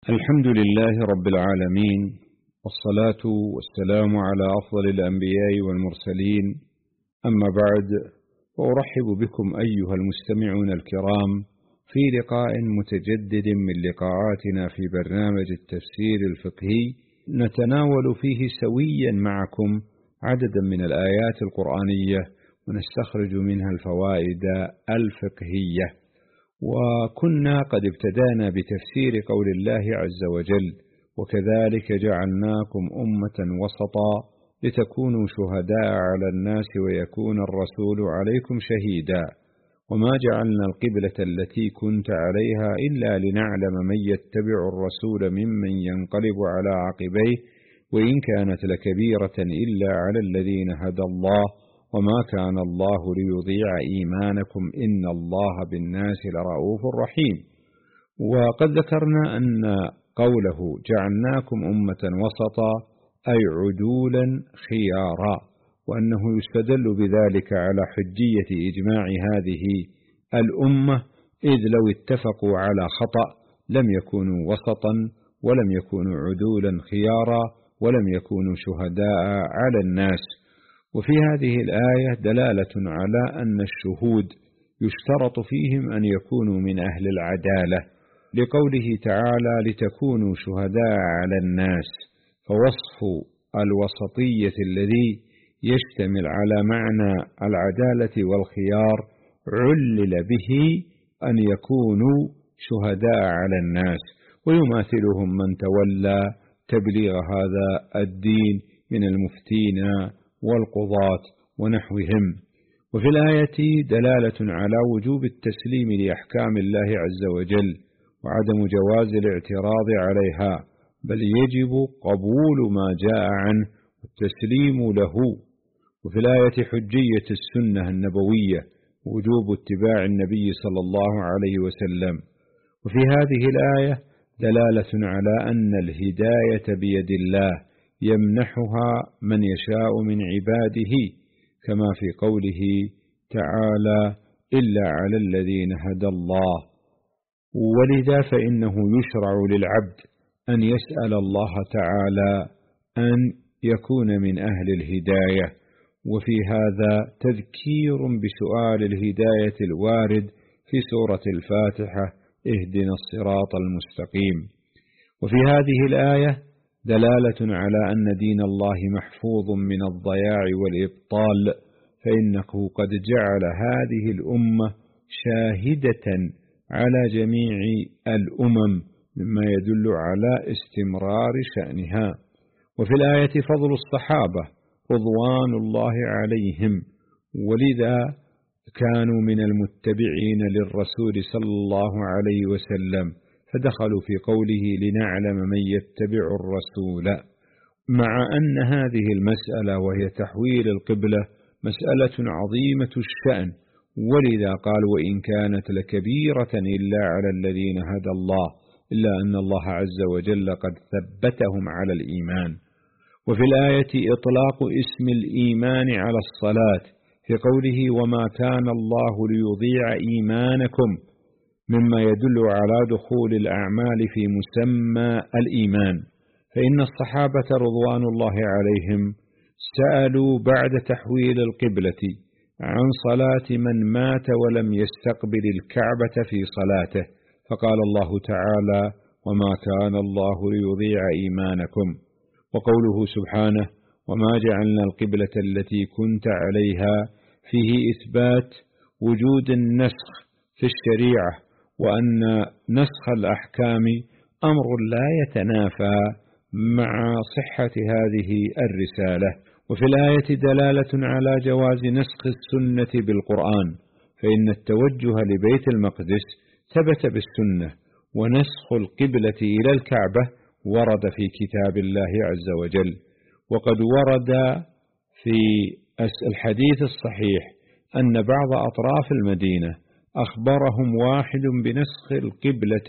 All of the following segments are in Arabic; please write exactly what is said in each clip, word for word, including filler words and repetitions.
الحمد لله رب العالمين، والصلاة والسلام على أفضل الأنبياء والمرسلين، أما بعد، وأرحب بكم أيها المستمعون الكرام في لقاء متجدد من لقاءاتنا في برنامج التفسير الفقهي، نتناول فيه سويا معكم عددا من الآيات القرآنية ونستخرج منها الفوائد الفقهية. وكنا قد ابتدأنا بتفسير قول الله عز وجل: وكذلك جعلناكم أمة وسطا لتكونوا شهداء على الناس ويكون الرسول عليكم شهيدا، وما جعلنا القبلة التي كنت عليها إلا لنعلم من يتبع الرسول ممن ينقلب على عقبيه وإن كانت لكبيرة إلا على الذين هدى الله وما كان الله ليضيع إيمانكم إن الله بالناس لرؤوف رحيم. وقد ذكرنا أن قوله جعلناكم أمة وسطا أي عدولا خيارا، وأنه يستدل بذلك على حجية إجماع هذه الأمة، إذ لو اتفقوا على خطأ لم يكونوا وسطا ولم يكونوا عدولا خيارا ولم يكونوا شهداء على الناس. وفي هذه الآية دلالة على أن الشهود يشترط فيهم أن يكونوا من أهل العدالة، لقوله تعالى: لتكونوا شهداء على الناس. فوصف الوسطية الذي يشتمل على معنى العدالة والخيار علل به أن يكونوا شهداء على الناس، ويماثلهم من تولى تبليغ هذا الدين من المفتين والقضاة ونحوهم. وفي الآية دلالة على وجوب التسليم لأحكام الله عز وجل وعدم جواز الاعتراض عليها، بل يجب قبول ما جاء عنه والتسليم له. وفي الآية حجية السنة النبوية ووجوب اتباع النبي صلى الله عليه وسلم. وفي هذه الآية دلالة على أن الهداية بيد الله يمنحها من يشاء من عباده، كما في قوله تعالى: إلا على الذين هدى الله. ولذا فإنه يشرع للعبد أن يسأل الله تعالى أن يكون من أهل الهداية، وفي هذا تذكير بسؤال الهداية الوارد في سورة الفاتحة: اهدنا الصراط المستقيم. وفي هذه الآية دلالة على أن دين الله محفوظ من الضياع والإبطال، فإنه قد جعل هذه الأمة شاهدة على جميع الأمم، مما يدل على استمرار شأنها. وفي الآية فضل الصحابة رضوان الله عليهم، ولذا كانوا من المتبعين للرسول صلى الله عليه وسلم، فدخلوا في قوله: لنعلم من يتبع الرسول، مع أن هذه المسألة وهي تحويل القبلة مسألة عظيمة الشأن، ولذا قال: وإن كانت لكبيرة إلا على الذين هدى الله، إلا أن الله عز وجل قد ثبتهم على الإيمان. وفي الآية إطلاق اسم الإيمان على الصلاة في قوله: وما كان الله ليضيع إيمانكم، مما يدل على دخول الأعمال في مسمى الإيمان. فإن الصحابة رضوان الله عليهم سألوا بعد تحويل القبلة عن صلاة من مات ولم يستقبل الكعبة في صلاته، فقال الله تعالى: وما كان الله ليضيع إيمانكم. وقوله سبحانه: وما جعلنا القبلة التي كنت عليها، فيه إثبات وجود النسخ في الشريعة، وأن نسخ الأحكام أمر لا يتنافى مع صحة هذه الرسالة. وفي الآية دلالة على جواز نسخ السنة بالقرآن، فإن التوجه لبيت المقدس ثبت بالسنة، ونسخ القبلة إلى الكعبة ورد في كتاب الله عز وجل. وقد ورد في الحديث الصحيح أن بعض أطراف المدينة أخبرهم واحد بنسخ القبلة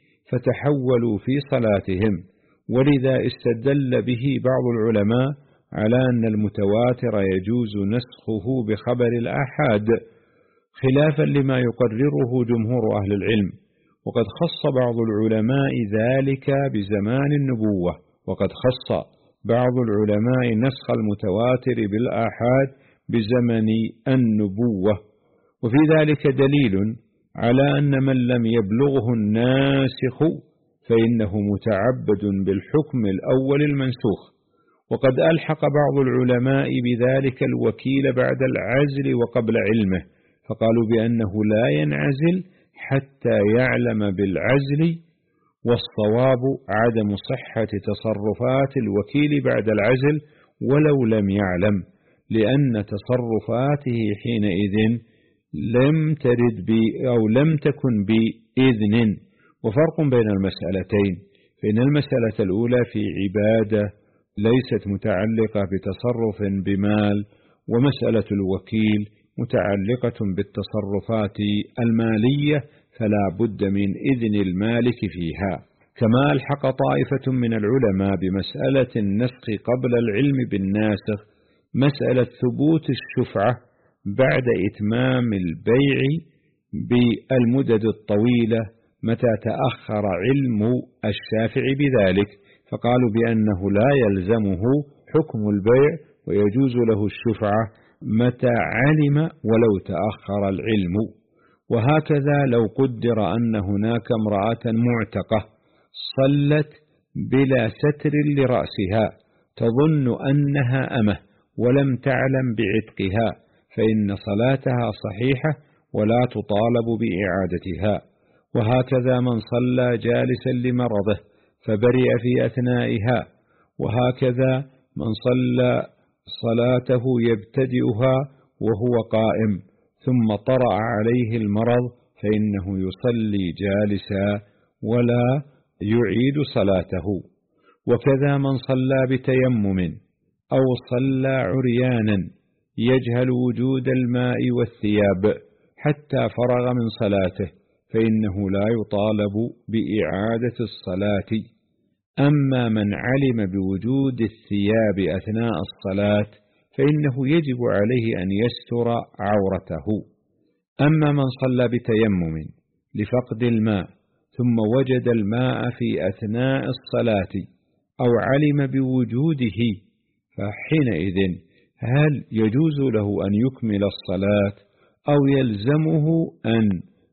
فتحولوا في صلاتهم، ولذا استدل به بعض العلماء على أن المتواتر يجوز نسخه بخبر الآحاد، خلافا لما يقرره جمهور أهل العلم. وقد خص بعض العلماء ذلك بزمان النبوة، وقد خص بعض العلماء نسخ المتواتر بالآحاد بزمن النبوة. وفي ذلك دليل على أن من لم يبلغه الناسخ فإنه متعبد بالحكم الأول المنسوخ. وقد ألحق بعض العلماء بذلك الوكيل بعد العزل وقبل علمه، فقالوا بأنه لا ينعزل حتى يعلم بالعزل، والصواب عدم صحة تصرفات الوكيل بعد العزل ولو لم يعلم، لأن تصرفاته حينئذ لم ترد ب أو لم تكن بإذن. وفرق بين المسألتين، فإن المسألة الأولى في عبادة ليست متعلقة بتصرف بمال، ومسألة الوكيل متعلقة بالتصرفات المالية فلا بد من إذن المالك فيها. كما ألحق طائفة من العلماء بمسألة النسخ قبل العلم بالناسخ مسألة ثبوت الشفعة بعد إتمام البيع بالمدد الطويلة متى تأخر علم الشافع بذلك، فقالوا بأنه لا يلزمه حكم البيع ويجوز له الشفعة متى علم ولو تأخر العلم. وهكذا لو قدر أن هناك امرأة معتقة صلت بلا ستر لرأسها تظن أنها أمه ولم تعلم بعتقها، فإن صلاتها صحيحة ولا تطالب بإعادتها. وهكذا من صلى جالسا لمرضه فبرئ في أثنائها، وهكذا من صلى صلاته يبتدئها وهو قائم ثم طرأ عليه المرض فإنه يصلي جالسا ولا يعيد صلاته. وكذا من صلى بتيمم أو صلى عريانا يجهل وجود الماء والثياب حتى فرغ من صلاته فإنه لا يطالب بإعادة الصلاة. أما من علم بوجود الثياب أثناء الصلاة فإنه يجب عليه أن يستر عورته. أما من صلى بتيمم لفقد الماء ثم وجد الماء في أثناء الصلاة أو علم بوجوده فحينئذ هل يجوز له أن يكمل الصلاة أو يلزمه أن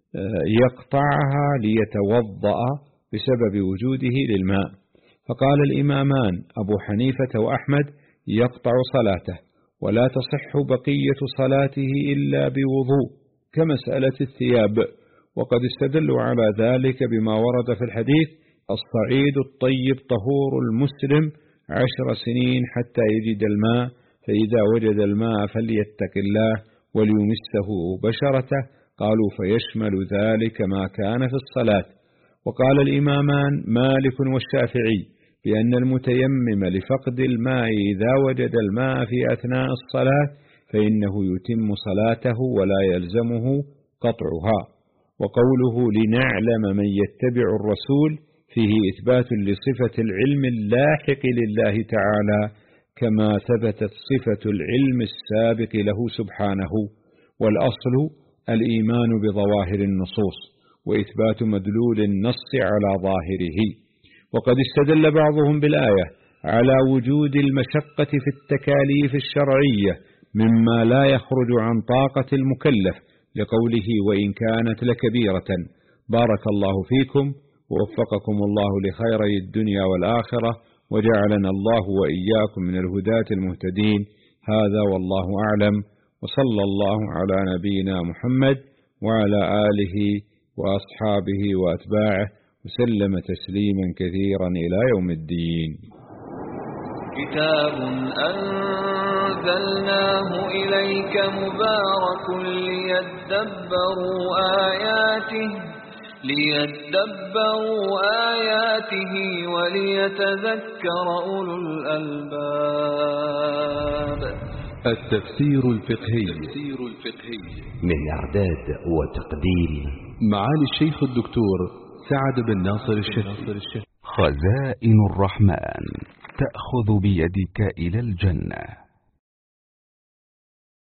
يقطعها ليتوضأ بسبب وجوده للماء؟ فقال الإمامان أبو حنيفة وأحمد يقطع صلاته ولا تصح بقية صلاته إلا بوضوء كمسألة الثياب. وقد استدلوا على ذلك بما ورد في الحديث الصعيد الطيب طهور المسلم عشر سنين حتى يجد الماء، فإذا وجد الماء فليتق الله وليمسه بشرته. قالوا فيشمل ذلك ما كان في الصلاة. وقال الإمامان مالك والشافعي بأن المتيمم لفقد الماء إذا وجد الماء في أثناء الصلاة فإنه يتم صلاته ولا يلزمه قطعها. وقوله لنعلم من يتبع الرسول فيه إثبات لصفة العلم اللاحق لله تعالى كما ثبتت صفة العلم السابق له سبحانه. والأصل الإيمان بظواهر النصوص وإثبات مدلول النص على ظاهره. وقد استدل بعضهم بالآية على وجود المشقة في التكاليف الشرعية مما لا يخرج عن طاقة المكلف لقوله وإن كانت لكبيرة. بارك الله فيكم ووفقكم الله لخيري الدنيا والآخرة وجعلنا الله وإياكم من الهداة المهتدين. هذا والله أعلم، وصلى الله على نبينا محمد وعلى آله وأصحابه وأتباعه وسلم تسليما كثيرا إلى يوم الدين. كتاب أنزلناه إليك مبارك ليدبروا آياته ليدبروا آياته وليتذكر أولو الألباب. التفسير الفقهي من إعداد وتقديم معالي الشيخ الدكتور سعد بن ناصر الشهري. خزائن الرحمن تأخذ بيدك إلى الجنة.